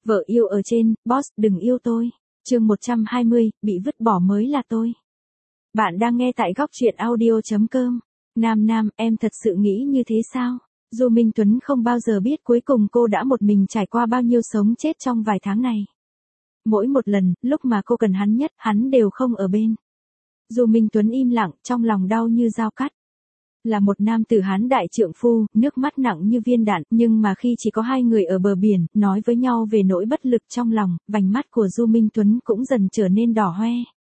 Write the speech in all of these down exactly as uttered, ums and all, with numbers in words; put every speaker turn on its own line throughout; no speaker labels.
Vợ yêu ở trên, boss đừng yêu tôi. Chương một trăm hai mươi, bị vứt bỏ mới là tôi. Bạn đang nghe tại góc truyện audio chấm com. Nam Nam, em thật sự nghĩ như thế sao? Du Minh Tuấn không bao giờ biết cuối cùng cô đã một mình trải qua bao nhiêu sống chết trong vài tháng này. Mỗi một lần, lúc mà cô cần hắn nhất, hắn đều không ở bên. Du Minh Tuấn im lặng, trong lòng đau như dao cắt. Là một nam tử Hán đại trượng phu, nước mắt nặng như viên đạn, nhưng mà khi chỉ có hai người ở bờ biển, nói với nhau về nỗi bất lực trong lòng, vành mắt của Du Minh Tuấn cũng dần trở nên đỏ hoe.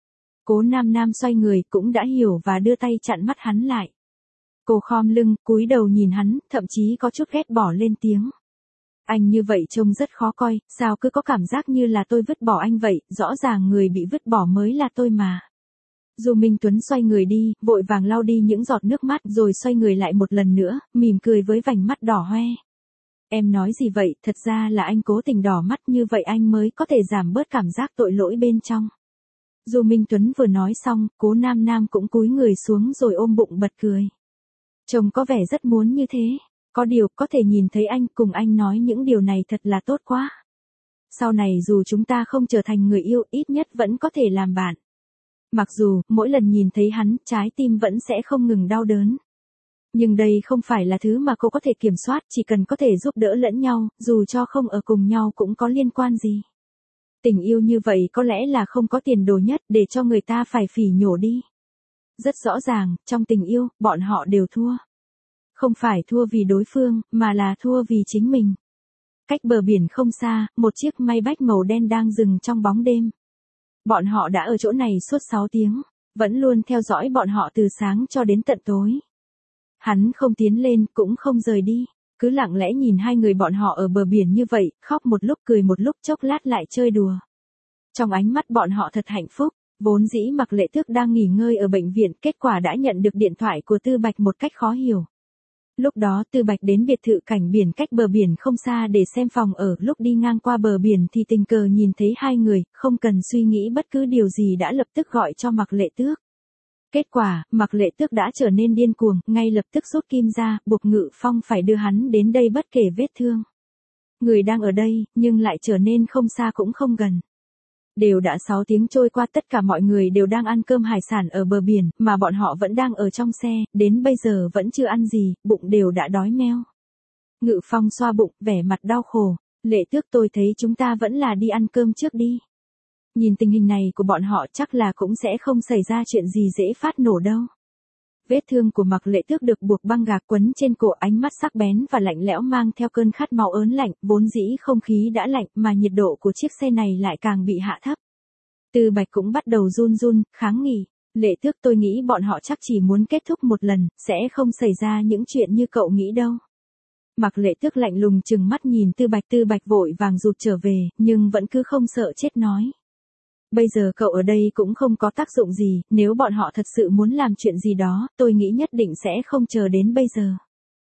Cố Nam Nam xoay người, cũng đã hiểu và đưa tay chặn mắt hắn lại. Cô khom lưng, cúi đầu nhìn hắn, thậm chí có chút ghét bỏ lên tiếng. Anh như vậy trông rất khó coi, sao cứ có cảm giác như là tôi vứt bỏ anh vậy, rõ ràng người bị vứt bỏ mới là tôi mà. Du Minh Tuấn xoay người đi, vội vàng lau đi những giọt nước mắt rồi xoay người lại một lần nữa, mỉm cười với vành mắt đỏ hoe. Em nói gì vậy, thật ra là anh cố tình đỏ mắt như vậy anh mới có thể giảm bớt cảm giác tội lỗi bên trong. Du Minh Tuấn vừa nói xong, Cố Nam Nam cũng cúi người xuống rồi ôm bụng bật cười. Trông có vẻ rất muốn như thế, có điều có thể nhìn thấy anh cùng anh nói những điều này thật là tốt quá. Sau này dù chúng ta không trở thành người yêu, ít nhất vẫn có thể làm bạn. Mặc dù, mỗi lần nhìn thấy hắn, trái tim vẫn sẽ không ngừng đau đớn. Nhưng đây không phải là thứ mà cô có thể kiểm soát, chỉ cần có thể giúp đỡ lẫn nhau, dù cho không ở cùng nhau cũng có liên quan gì. Tình yêu như vậy có lẽ là không có tiền đồ nhất để cho người ta phải phỉ nhổ đi. Rất rõ ràng, trong tình yêu, bọn họ đều thua. Không phải thua vì đối phương, mà là thua vì chính mình. Cách bờ biển không xa, một chiếc Maybach màu đen đang dừng trong bóng đêm. Bọn họ đã ở chỗ này suốt sáu tiếng, vẫn luôn theo dõi bọn họ từ sáng cho đến tận tối. Hắn không tiến lên, cũng không rời đi, cứ lặng lẽ nhìn hai người bọn họ ở bờ biển như vậy, khóc một lúc cười một lúc, chốc lát lại chơi đùa. Trong ánh mắt bọn họ thật hạnh phúc, vốn dĩ Mạc Lệ Tước đang nghỉ ngơi ở bệnh viện, kết quả đã nhận được điện thoại của Tư Bạch một cách khó hiểu. Lúc đó Tư Bạch đến biệt thự cảnh biển cách bờ biển không xa để xem phòng ở, lúc đi ngang qua bờ biển thì tình cờ nhìn thấy hai người, không cần suy nghĩ bất cứ điều gì đã lập tức gọi cho Mạc Lệ Tước. Kết quả, Mạc Lệ Tước đã trở nên điên cuồng, ngay lập tức rút kim ra, buộc Ngự Phong phải đưa hắn đến đây bất kể vết thương. Người đang ở đây, nhưng lại trở nên không xa cũng không gần. Đều đã sáu tiếng trôi qua, tất cả mọi người đều đang ăn cơm hải sản ở bờ biển, mà bọn họ vẫn đang ở trong xe, đến bây giờ vẫn chưa ăn gì, bụng đều đã đói meo. Ngự Phong xoa bụng, vẻ mặt đau khổ. Lệ Tước, tôi thấy chúng ta vẫn là đi ăn cơm trước đi. Nhìn tình hình này của bọn họ chắc là cũng sẽ không xảy ra chuyện gì dễ phát nổ đâu. Vết thương của Mạc Lệ Tước được buộc băng gạc quấn trên cổ, ánh mắt sắc bén và lạnh lẽo mang theo cơn khát máu ớn lạnh, vốn dĩ không khí đã lạnh mà nhiệt độ của chiếc xe này lại càng bị hạ thấp. Tư Bạch cũng bắt đầu run run, kháng nghị. Lệ Tước, tôi nghĩ bọn họ chắc chỉ muốn kết thúc một lần, sẽ không xảy ra những chuyện như cậu nghĩ đâu. Mạc Lệ Tước lạnh lùng trừng mắt nhìn Tư Bạch, Tư Bạch vội vàng rụt trở về, nhưng vẫn cứ không sợ chết nói. Bây giờ cậu ở đây cũng không có tác dụng gì, nếu bọn họ thật sự muốn làm chuyện gì đó, tôi nghĩ nhất định sẽ không chờ đến bây giờ.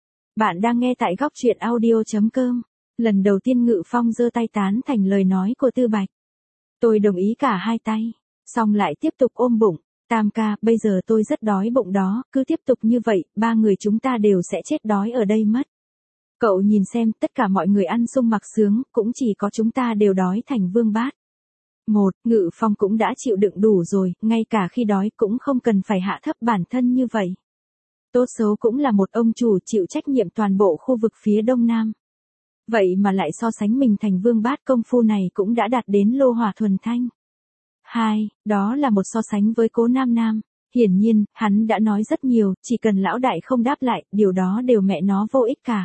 Bạn đang nghe tại góc truyện audio chấm com. Lần đầu tiên Ngự Phong giơ tay tán thành lời nói của Tư Bạch. Tôi đồng ý cả hai tay, xong lại tiếp tục ôm bụng. Tam ca, bây giờ tôi rất đói bụng đó, cứ tiếp tục như vậy, ba người chúng ta đều sẽ chết đói ở đây mất. Cậu nhìn xem, tất cả mọi người ăn sung mặc sướng, cũng chỉ có chúng ta đều đói thành vương bát. Một, Ngự Phong cũng đã chịu đựng đủ rồi, ngay cả khi đói cũng không cần phải hạ thấp bản thân như vậy. Tốt xấu cũng là một ông chủ chịu trách nhiệm toàn bộ khu vực phía đông nam. Vậy mà lại so sánh mình thành vương bát, công phu này cũng đã đạt đến lô hỏa thuần thanh. Hai, đó là một so sánh với Cố Nam Nam. Hiển nhiên, hắn đã nói rất nhiều, chỉ cần lão đại không đáp lại, điều đó đều mẹ nó vô ích cả.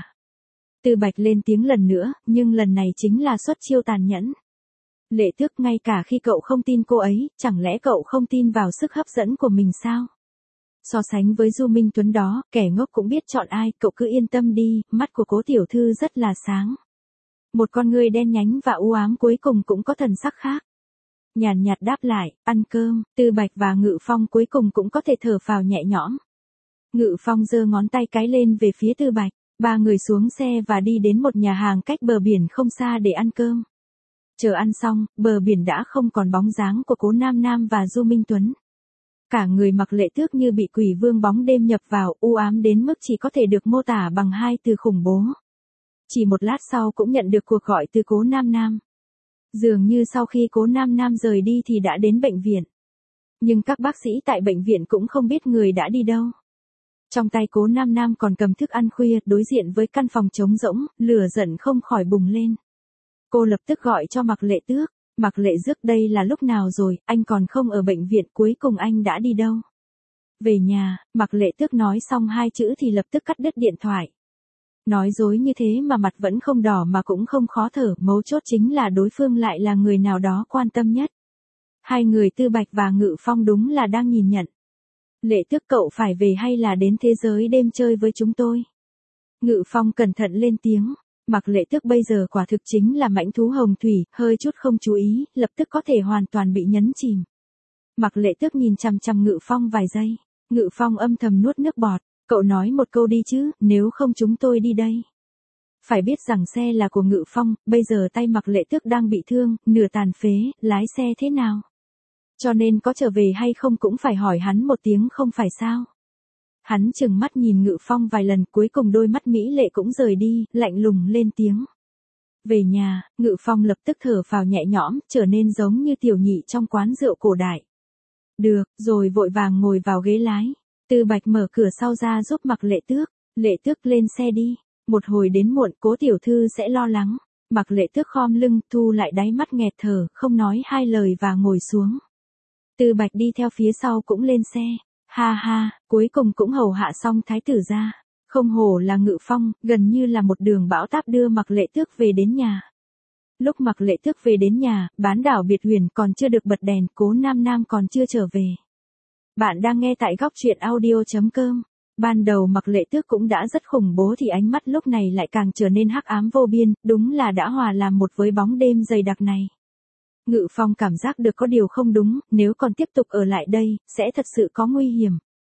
Tư Bạch lên tiếng lần nữa, nhưng lần này chính là xuất chiêu tàn nhẫn. Lệ Tước, ngay cả khi cậu không tin cô ấy, chẳng lẽ cậu không tin vào sức hấp dẫn của mình sao? So sánh với Du Minh Tuấn đó, kẻ ngốc cũng biết chọn ai, cậu cứ yên tâm đi, mắt của Cố tiểu thư rất là sáng. Một con người đen nhánh và u ám cuối cùng cũng có thần sắc khác. Nhàn nhạt đáp lại, ăn cơm. Tư Bạch và Ngự Phong cuối cùng cũng có thể thở phào nhẹ nhõm. Ngự Phong giơ ngón tay cái lên về phía Tư Bạch, ba người xuống xe và đi đến một nhà hàng cách bờ biển không xa để ăn cơm. Chờ ăn xong, bờ biển đã không còn bóng dáng của Cố Nam Nam và Du Minh Tuấn. Cả người Mạc Lệ Tước như bị quỷ vương bóng đêm nhập vào, u ám đến mức chỉ có thể được mô tả bằng hai từ khủng bố. Chỉ một lát sau cũng nhận được cuộc gọi từ Cố Nam Nam. Dường như sau khi Cố Nam Nam rời đi thì đã đến bệnh viện. Nhưng các bác sĩ tại bệnh viện cũng không biết người đã đi đâu. Trong tay Cố Nam Nam còn cầm thức ăn khuya, đối diện với căn phòng trống rỗng, lửa giận không khỏi bùng lên. Cô lập tức gọi cho Mạc Lệ Tước. Mạc Lệ Tước, đây là lúc nào rồi, anh còn không ở bệnh viện, cuối cùng anh đã đi đâu? Về nhà. Mạc Lệ Tước nói xong hai chữ thì lập tức cắt đứt điện thoại. Nói dối như thế mà mặt vẫn không đỏ mà cũng không khó thở, mấu chốt chính là đối phương lại là người nào đó quan tâm nhất. Hai người Tư Bạch và Ngự Phong đúng là đang nhìn nhận. Lệ Tước, cậu phải về hay là đến thế giới đêm chơi với chúng tôi? Ngự Phong cẩn thận lên tiếng. Mạc Lệ Tước bây giờ quả thực chính là mãnh thú hồng thủy, hơi chút không chú ý, lập tức có thể hoàn toàn bị nhấn chìm. Mạc Lệ Tước nhìn chằm chằm Ngự Phong vài giây. Ngự Phong âm thầm nuốt nước bọt. Cậu nói một câu đi chứ, nếu không chúng tôi đi đây. Phải biết rằng xe là của Ngự Phong, bây giờ tay Mạc Lệ Tước đang bị thương, nửa tàn phế, lái xe thế nào? Cho nên có trở về hay không cũng phải hỏi hắn một tiếng không phải sao? Hắn chừng mắt nhìn Ngự Phong vài lần, cuối cùng đôi mắt mỹ lệ cũng rời đi, lạnh lùng lên tiếng. Về nhà. Ngự Phong lập tức thở phào nhẹ nhõm, trở nên giống như tiểu nhị trong quán rượu cổ đại. Được, rồi vội vàng ngồi vào ghế lái. Tư Bạch mở cửa sau ra giúp Mạc Lệ Tước. Lệ Tước, lên xe đi. Một hồi đến muộn, Cố tiểu thư sẽ lo lắng. Mạc Lệ Tước khom lưng, thu lại đáy mắt nghẹt thở, không nói hai lời và ngồi xuống. Tư Bạch đi theo phía sau cũng lên xe. Ha ha, cuối cùng cũng hầu hạ xong thái tử ra. Không hổ là Ngự Phong, gần như là một đường bão táp đưa Mạc Lệ Tước về đến nhà. Lúc Mạc Lệ Tước về đến nhà, bán đảo biệt huyền còn chưa được bật đèn, Cố Nam Nam còn chưa trở về. Bạn đang nghe tại góc truyện audio chấm com. Ban đầu Mạc Lệ Tước cũng đã rất khủng bố thì ánh mắt lúc này lại càng trở nên hắc ám vô biên, đúng là đã hòa làm một với bóng đêm dày đặc này. Ngự Phong cảm giác được có điều không đúng, nếu còn tiếp tục ở lại đây, sẽ thật sự có nguy hiểm.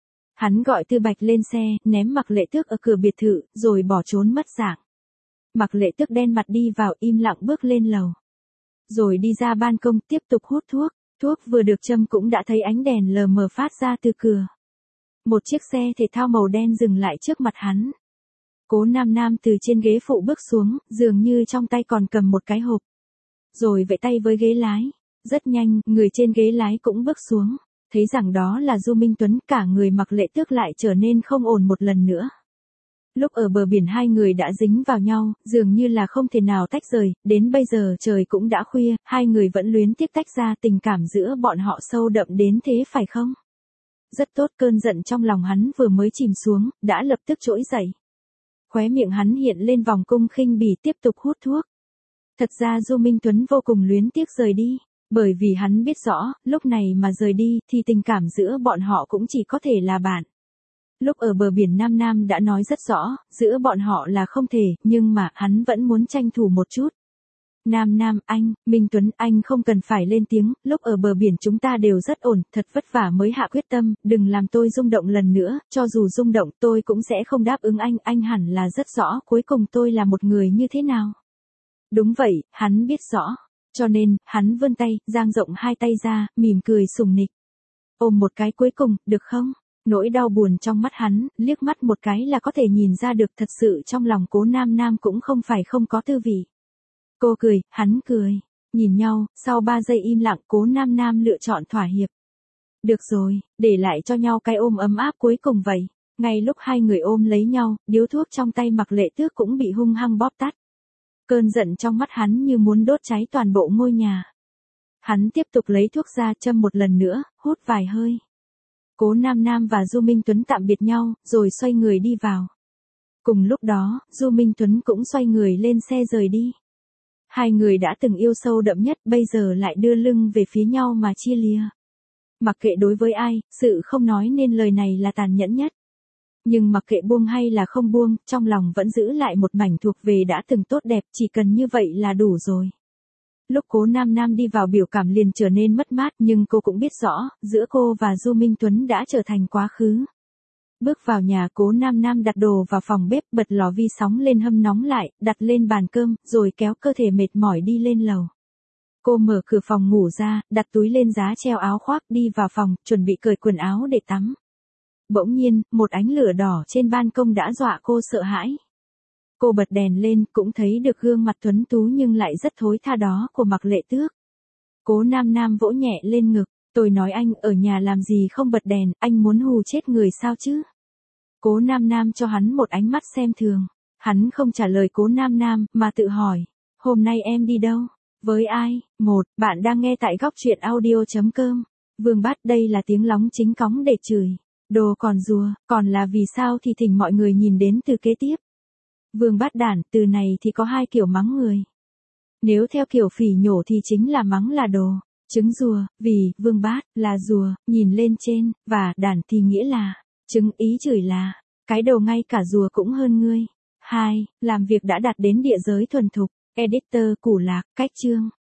Hắn gọi Tư Bạch lên xe, ném Mạc Lệ Tước ở cửa biệt thự, rồi bỏ trốn mất dạng. Mạc Lệ Tước đen mặt đi vào, im lặng bước lên lầu. Rồi đi ra ban công, tiếp tục hút thuốc. Thuốc vừa được châm cũng đã thấy ánh đèn lờ mờ phát ra từ cửa. Một chiếc xe thể thao màu đen dừng lại trước mặt hắn. Cố Nam Nam từ trên ghế phụ bước xuống, dường như trong tay còn cầm một cái hộp. Rồi vẫy tay với ghế lái. Rất nhanh, người trên ghế lái cũng bước xuống. Thấy rằng đó là Du Minh Tuấn, cả người Mạc Lệ Tước lại trở nên không ổn một lần nữa. Lúc ở bờ biển hai người đã dính vào nhau, dường như là không thể nào tách rời, đến bây giờ trời cũng đã khuya, hai người vẫn luyến tiếc tách ra, tình cảm giữa bọn họ sâu đậm đến thế phải không? Rất tốt, cơn giận trong lòng hắn vừa mới chìm xuống, đã lập tức trỗi dậy. Khóe miệng hắn hiện lên vòng cung khinh bỉ, tiếp tục hút thuốc. Thật ra Du Minh Tuấn vô cùng luyến tiếc rời đi, bởi vì hắn biết rõ, lúc này mà rời đi thì tình cảm giữa bọn họ cũng chỉ có thể là bạn. Lúc ở bờ biển Nam Nam đã nói rất rõ, giữa bọn họ là không thể, nhưng mà hắn vẫn muốn tranh thủ một chút. Nam Nam, anh, Minh Tuấn, anh không cần phải lên tiếng, lúc ở bờ biển chúng ta đều rất ổn, thật vất vả mới hạ quyết tâm, đừng làm tôi rung động lần nữa, cho dù rung động tôi cũng sẽ không đáp ứng anh, anh hẳn là rất rõ cuối cùng tôi là một người như thế nào. Đúng vậy, hắn biết rõ, cho nên, hắn vươn tay, dang rộng hai tay ra, mỉm cười sùng nịch. Ôm một cái cuối cùng, được không? Nỗi đau buồn trong mắt hắn, liếc mắt một cái là có thể nhìn ra được thật sự trong lòng Cố Nam Nam cũng không phải không có tư vị. Cô cười, hắn cười, nhìn nhau, sau ba giây im lặng Cố Nam Nam lựa chọn thỏa hiệp. Được rồi, để lại cho nhau cái ôm ấm áp cuối cùng vậy. Ngay lúc hai người ôm lấy nhau, điếu thuốc trong tay Mạc Lệ Tước cũng bị hung hăng bóp tắt. Cơn giận trong mắt hắn như muốn đốt cháy toàn bộ ngôi nhà. Hắn tiếp tục lấy thuốc ra châm một lần nữa, hút vài hơi. Cố Nam Nam và Du Minh Tuấn tạm biệt nhau, rồi xoay người đi vào. Cùng lúc đó, Du Minh Tuấn cũng xoay người lên xe rời đi. Hai người đã từng yêu sâu đậm nhất, bây giờ lại đưa lưng về phía nhau mà chia lìa. Mặc kệ đối với ai, sự không nói nên lời này là tàn nhẫn nhất. Nhưng mặc kệ buông hay là không buông, trong lòng vẫn giữ lại một mảnh thuộc về đã từng tốt đẹp, chỉ cần như vậy là đủ rồi. Lúc Cố Nam Nam đi vào biểu cảm liền trở nên mất mát, nhưng cô cũng biết rõ, giữa cô và Du Minh Tuấn đã trở thành quá khứ. Bước vào nhà, Cố Nam Nam đặt đồ vào phòng bếp, bật lò vi sóng lên hâm nóng lại, đặt lên bàn cơm, rồi kéo cơ thể mệt mỏi đi lên lầu. Cô mở cửa phòng ngủ ra, đặt túi lên giá treo áo khoác, đi vào phòng, chuẩn bị cởi quần áo để tắm. Bỗng nhiên, một ánh lửa đỏ trên ban công đã dọa cô sợ hãi. Cô bật đèn lên cũng thấy được gương mặt tuấn tú nhưng lại rất thối tha đó của Mạc Lệ Tước. Cố Nam Nam vỗ nhẹ lên ngực, tôi nói anh ở nhà làm gì không bật đèn, anh muốn hù chết người sao chứ? Cố Nam Nam cho hắn một ánh mắt xem thường. Hắn không trả lời Cố Nam Nam mà tự hỏi, hôm nay em đi đâu? Với ai? Một, bạn đang nghe tại góc truyện audio.com. Vương Bát đây là tiếng lóng chính cóng để chửi. Đồ còn rùa, còn là vì sao thì thỉnh mọi người nhìn đến từ kế tiếp. Vương Bát đản, từ này thì có hai kiểu mắng người. Nếu theo kiểu phỉ nhổ thì chính là mắng là đồ, trứng rùa, vì, Vương Bát, là rùa, nhìn lên trên, và, đản thì nghĩa là, trứng ý chửi là, cái đầu ngay cả rùa cũng hơn ngươi. Hai, làm việc đã đạt đến địa giới thuần thục, editor Củ Lạc, cách chương.